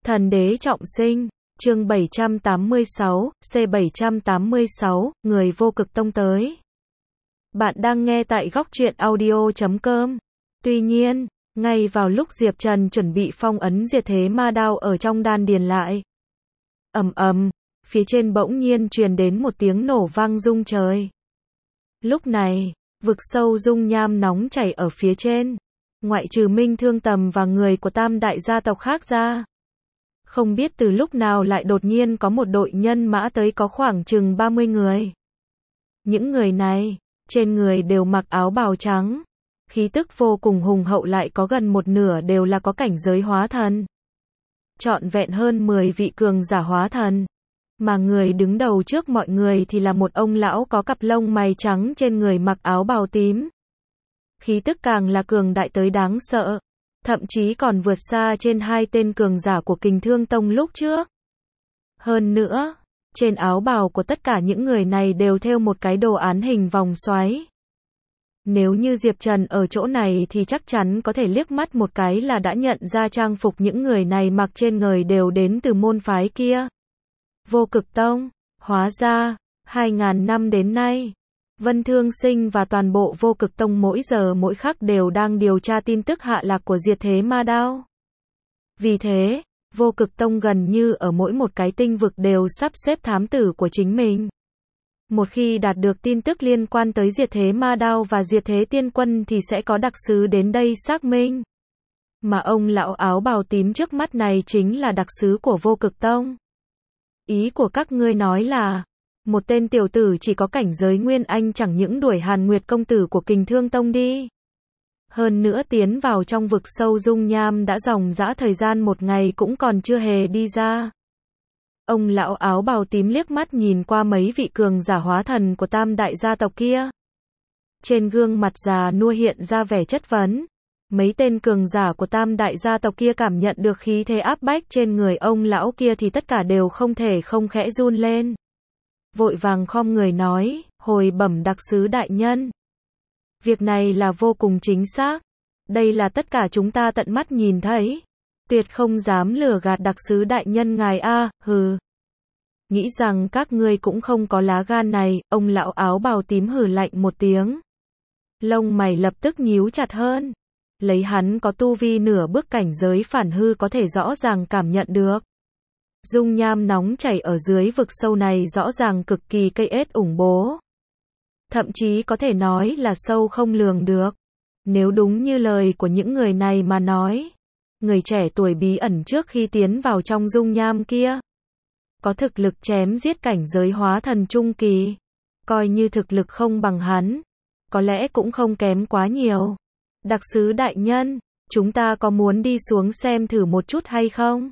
Thần đế trọng sinh, chương 786, C786, người vô cực tông tới. Bạn đang nghe tại góc truyện audio.com. Tuy nhiên, ngay vào lúc Diệp Trần chuẩn bị phong ấn diệt thế ma đao ở trong đan điền lại. Ầm ầm, phía trên bỗng nhiên truyền đến một tiếng nổ vang rung trời. Lúc này, vực sâu dung nham nóng chảy ở phía trên, ngoại trừ Minh Thương Tầm và người của tam đại gia tộc khác ra. Không biết từ lúc nào lại đột nhiên có một đội nhân mã tới có khoảng chừng 30 người. Những người này, trên người đều mặc áo bào trắng, khí tức vô cùng hùng hậu, lại có gần một nửa đều là có cảnh giới hóa thần. Trọn vẹn hơn 10 vị cường giả hóa thần. Mà người đứng đầu trước mọi người thì là một ông lão có cặp lông mày trắng, trên người mặc áo bào tím. Khí tức càng là cường đại tới đáng sợ, thậm chí còn vượt xa trên hai tên cường giả của Kình Thương Tông lúc trước. Hơn nữa, trên áo bào của tất cả những người này đều thêu một cái đồ án hình vòng xoáy. Nếu như Diệp Trần ở chỗ này thì chắc chắn có thể liếc mắt một cái là đã nhận ra trang phục những người này mặc trên người đều đến từ môn phái kia. Vô Cực Tông. Hóa ra, 2000 năm đến nay, Vân Thương Sinh và toàn bộ Vô Cực Tông mỗi giờ mỗi khắc đều đang điều tra tin tức hạ lạc của diệt thế ma đao. Vì thế, Vô Cực Tông gần như ở mỗi một cái tinh vực đều sắp xếp thám tử của chính mình. Một khi đạt được tin tức liên quan tới diệt thế ma đao và diệt thế tiên quân thì sẽ có đặc sứ đến đây xác minh. Mà ông lão áo bào tím trước mắt này chính là đặc sứ của Vô Cực Tông. Ý của các ngươi nói là, một tên tiểu tử chỉ có cảnh giới Nguyên Anh chẳng những đuổi Hàn Nguyệt công tử của Kình Thương Tông đi. Hơn nữa tiến vào trong vực sâu dung nham đã dòng dã thời gian một ngày cũng còn chưa hề đi ra. Ông lão áo bào tím liếc mắt nhìn qua mấy vị cường giả hóa thần của tam đại gia tộc kia. Trên gương mặt già nua hiện ra vẻ chất vấn. Mấy tên cường giả của tam đại gia tộc kia cảm nhận được khí thế áp bách trên người ông lão kia thì tất cả đều không thể không khẽ run lên. Vội vàng khom người nói, hồi bẩm đặc sứ đại nhân. Việc này là vô cùng chính xác. Đây là tất cả chúng ta tận mắt nhìn thấy. Tuyệt không dám lừa gạt đặc sứ đại nhân ngài a, hừ. Nghĩ rằng các ngươi cũng không có lá gan này, ông lão áo bào tím hừ lạnh một tiếng. Lông mày lập tức nhíu chặt hơn. Lấy hắn có tu vi nửa bước cảnh giới phản hư có thể rõ ràng cảm nhận được. Dung nham nóng chảy ở dưới vực sâu này rõ ràng cực kỳ cây ết ủng bố. Thậm chí có thể nói là sâu không lường được. Nếu đúng như lời của những người này mà nói, người trẻ tuổi bí ẩn trước khi tiến vào trong dung nham kia, có thực lực chém giết cảnh giới hóa thần trung kỳ. Coi như thực lực không bằng hắn, có lẽ cũng không kém quá nhiều. Đặc sứ đại nhân, chúng ta có muốn đi xuống xem thử một chút hay không?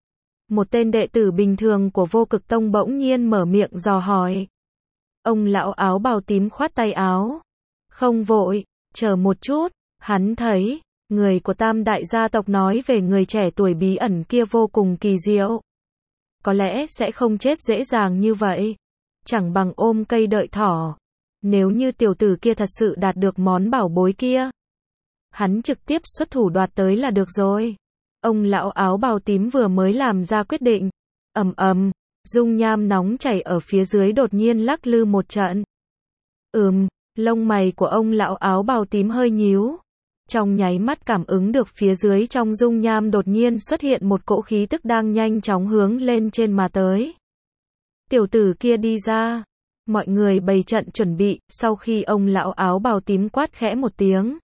Một tên đệ tử bình thường của Vô Cực Tông bỗng nhiên mở miệng dò hỏi. Ông lão áo bào tím khoát tay áo. Không vội, chờ một chút, hắn thấy, người của tam đại gia tộc nói về người trẻ tuổi bí ẩn kia vô cùng kỳ diệu. Có lẽ sẽ không chết dễ dàng như vậy. Chẳng bằng ôm cây đợi thỏ. Nếu như tiểu tử kia thật sự đạt được món bảo bối kia, hắn trực tiếp xuất thủ đoạt tới là được rồi. Ông lão áo bào tím vừa mới làm ra quyết định. Ầm ầm, dung nham nóng chảy ở phía dưới đột nhiên lắc lư một trận. Lông mày của ông lão áo bào tím hơi nhíu. Trong nháy mắt cảm ứng được phía dưới trong dung nham đột nhiên xuất hiện một cỗ khí tức đang nhanh chóng hướng lên trên mà tới. Tiểu tử kia đi ra. Mọi người bày trận chuẩn bị, sau khi ông lão áo bào tím quát khẽ một tiếng.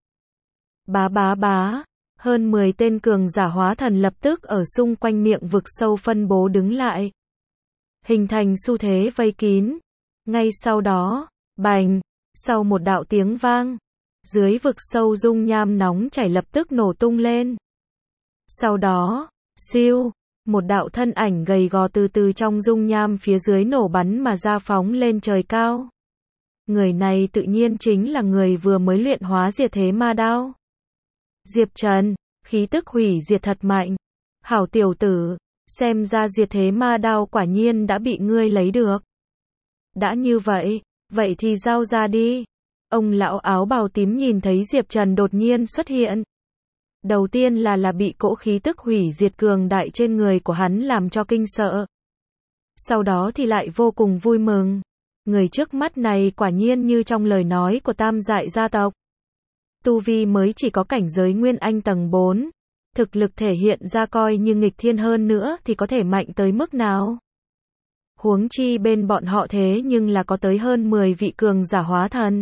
Bá. Hơn 10 tên cường giả hóa thần lập tức ở xung quanh miệng vực sâu phân bố đứng lại. Hình thành xu thế vây kín. Ngay sau đó, bành, sau một đạo tiếng vang, dưới vực sâu dung nham nóng chảy lập tức nổ tung lên. Sau đó, siêu, một đạo thân ảnh gầy gò từ từ trong dung nham phía dưới nổ bắn mà ra phóng lên trời cao. Người này tự nhiên chính là người vừa mới luyện hóa diệt thế ma đao. Diệp Trần, khí tức hủy diệt thật mạnh. Hảo tiểu tử, xem ra diệt thế ma đao quả nhiên đã bị ngươi lấy được. Đã như vậy, vậy thì giao ra đi. Ông lão áo bào tím nhìn thấy Diệp Trần đột nhiên xuất hiện. Đầu tiên là bị cỗ khí tức hủy diệt cường đại trên người của hắn làm cho kinh sợ. Sau đó thì lại vô cùng vui mừng. Người trước mắt này quả nhiên như trong lời nói của Tam Dại gia tộc. Tu vi mới chỉ có cảnh giới Nguyên Anh tầng 4. Thực lực thể hiện ra coi như nghịch thiên hơn nữa thì có thể mạnh tới mức nào. Huống chi bên bọn họ thế nhưng là có tới hơn 10 vị cường giả hóa thần.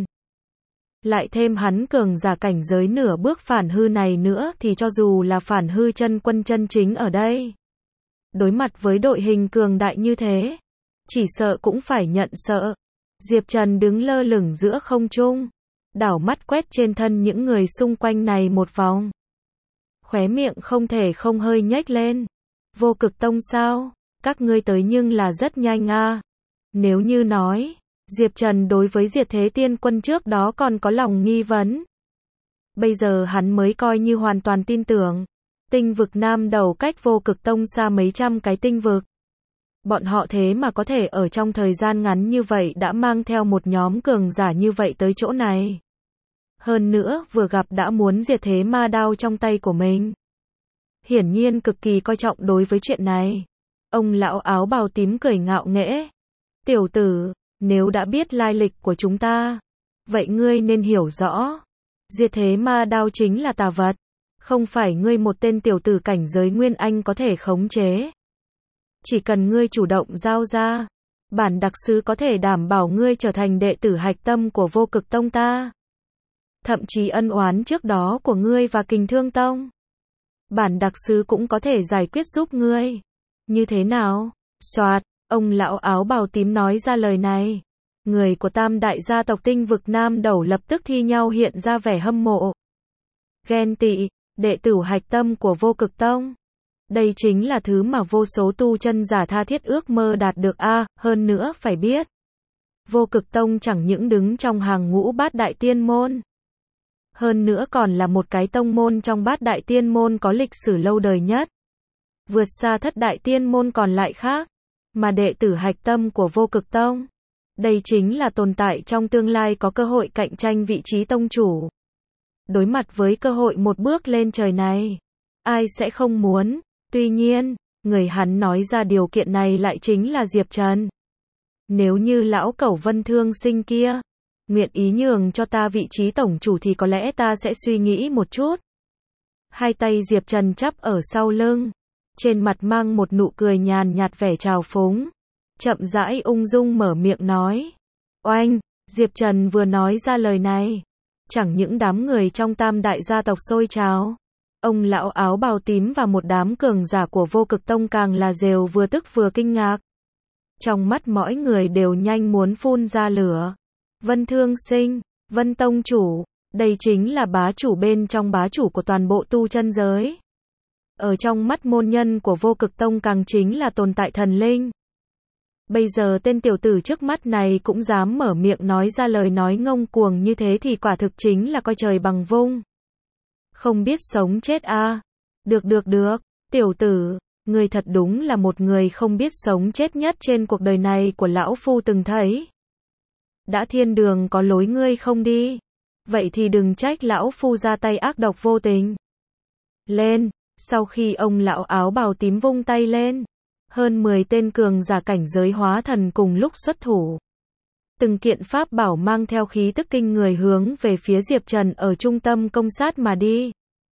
Lại thêm hắn cường giả cảnh giới nửa bước phản hư này nữa thì cho dù là phản hư chân quân chân chính ở đây. Đối mặt với đội hình cường đại như thế, chỉ sợ cũng phải nhận sợ. Diệp Trần đứng lơ lửng giữa không trung, đảo mắt quét trên thân những người xung quanh này một vòng. Khóe miệng không thể không hơi nhếch lên. Vô Cực Tông sao? Các ngươi tới nhưng là rất nhanh a. Nếu như nói, Diệp Trần đối với Diệt Thế Tiên Quân trước đó còn có lòng nghi vấn. Bây giờ hắn mới coi như hoàn toàn tin tưởng. Tinh vực Nam Đầu cách Vô Cực Tông xa mấy trăm cái tinh vực. Bọn họ thế mà có thể ở trong thời gian ngắn như vậy đã mang theo một nhóm cường giả như vậy tới chỗ này. Hơn nữa, vừa gặp đã muốn diệt thế ma đao trong tay của mình. Hiển nhiên cực kỳ coi trọng đối với chuyện này. Ông lão áo bào tím cười ngạo nghễ. Tiểu tử, nếu đã biết lai lịch của chúng ta, vậy ngươi nên hiểu rõ. Diệt thế ma đao chính là tà vật. Không phải ngươi một tên tiểu tử cảnh giới Nguyên Anh có thể khống chế. Chỉ cần ngươi chủ động giao ra, bản đặc sứ có thể đảm bảo ngươi trở thành đệ tử hạch tâm của Vô Cực Tông ta. Thậm chí ân oán trước đó của ngươi và Kình Thương Tông, bản đặc sứ cũng có thể giải quyết giúp ngươi. Như thế nào? Soạt, ông lão áo bào tím nói ra lời này. Người của Tam Đại gia tộc Tinh vực Nam Đầu lập tức thi nhau hiện ra vẻ hâm mộ. Ghen tị, đệ tử hạch tâm của Vô Cực Tông. Đây chính là thứ mà vô số tu chân giả tha thiết ước mơ đạt được a. Hơn nữa phải biết, Vô Cực Tông chẳng những đứng trong hàng ngũ bát đại tiên môn, hơn nữa còn là một cái tông môn trong bát đại tiên môn có lịch sử lâu đời nhất, vượt xa thất đại tiên môn còn lại khác, mà đệ tử hạch tâm của Vô Cực Tông, đây chính là tồn tại trong tương lai có cơ hội cạnh tranh vị trí tông chủ. Đối mặt với cơ hội một bước lên trời này, ai sẽ không muốn? Tuy nhiên, người hắn nói ra điều kiện này lại chính là Diệp Trần. Nếu như lão cẩu Vân Thương Sinh kia nguyện ý nhường cho ta vị trí tổng chủ thì có lẽ ta sẽ suy nghĩ một chút. Hai tay Diệp Trần chắp ở sau lưng, trên mặt mang một nụ cười nhàn nhạt vẻ trào phúng, chậm rãi ung dung mở miệng nói. Oanh, Diệp Trần vừa nói ra lời này, chẳng những đám người trong Tam Đại gia tộc sôi trào, ông lão áo bào tím và một đám cường giả của Vô Cực Tông càng là rều vừa tức vừa kinh ngạc. Trong mắt mỗi người đều nhanh muốn phun ra lửa. Vân Thương Sinh, Vân Tông chủ, đây chính là bá chủ bên trong bá chủ của toàn bộ tu chân giới. Ở trong mắt môn nhân của Vô Cực Tông càng chính là tồn tại thần linh. Bây giờ tên tiểu tử trước mắt này cũng dám mở miệng nói ra lời nói ngông cuồng như thế thì quả thực chính là coi trời bằng vung. Không biết sống chết a. Được, tiểu tử, ngươi thật đúng là một người không biết sống chết nhất trên cuộc đời này của lão phu từng thấy. Đã thiên đường có lối ngươi không đi, vậy thì đừng trách lão phu ra tay ác độc vô tình. Lên, sau khi ông lão áo bào tím vung tay lên, hơn 10 tên cường giả cảnh giới hóa thần cùng lúc xuất thủ. Từng kiện pháp bảo mang theo khí tức kinh người hướng về phía Diệp Trần ở trung tâm công sát mà đi.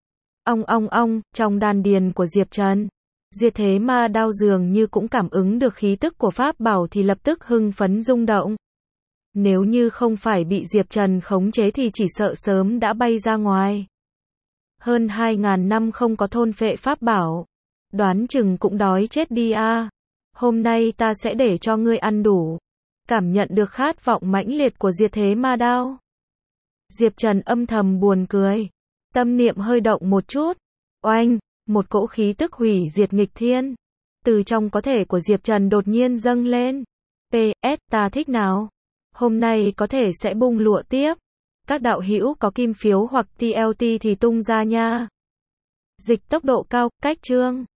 Ong, trong đan điền của Diệp Trần, Diệt Thế Ma Đao dường như cũng cảm ứng được khí tức của pháp bảo thì lập tức hưng phấn rung động. Nếu như không phải bị Diệp Trần khống chế thì chỉ sợ sớm đã bay ra ngoài. Hơn 2.000 năm không có thôn phệ pháp bảo, đoán chừng cũng đói chết đi a. Hôm nay ta sẽ để cho ngươi ăn đủ. Cảm nhận được khát vọng mãnh liệt của Diệt Thế Ma Đao, Diệp Trần âm thầm buồn cười, tâm niệm hơi động một chút. Oanh, một cỗ khí tức hủy diệt nghịch thiên từ trong cơ thể của Diệp Trần đột nhiên dâng lên. PS, ta thích nào? Hôm nay có thể sẽ bung lụa tiếp. Các đạo hữu có kim phiếu hoặc TLT thì tung ra nha. Dịch tốc độ cao, cách chương.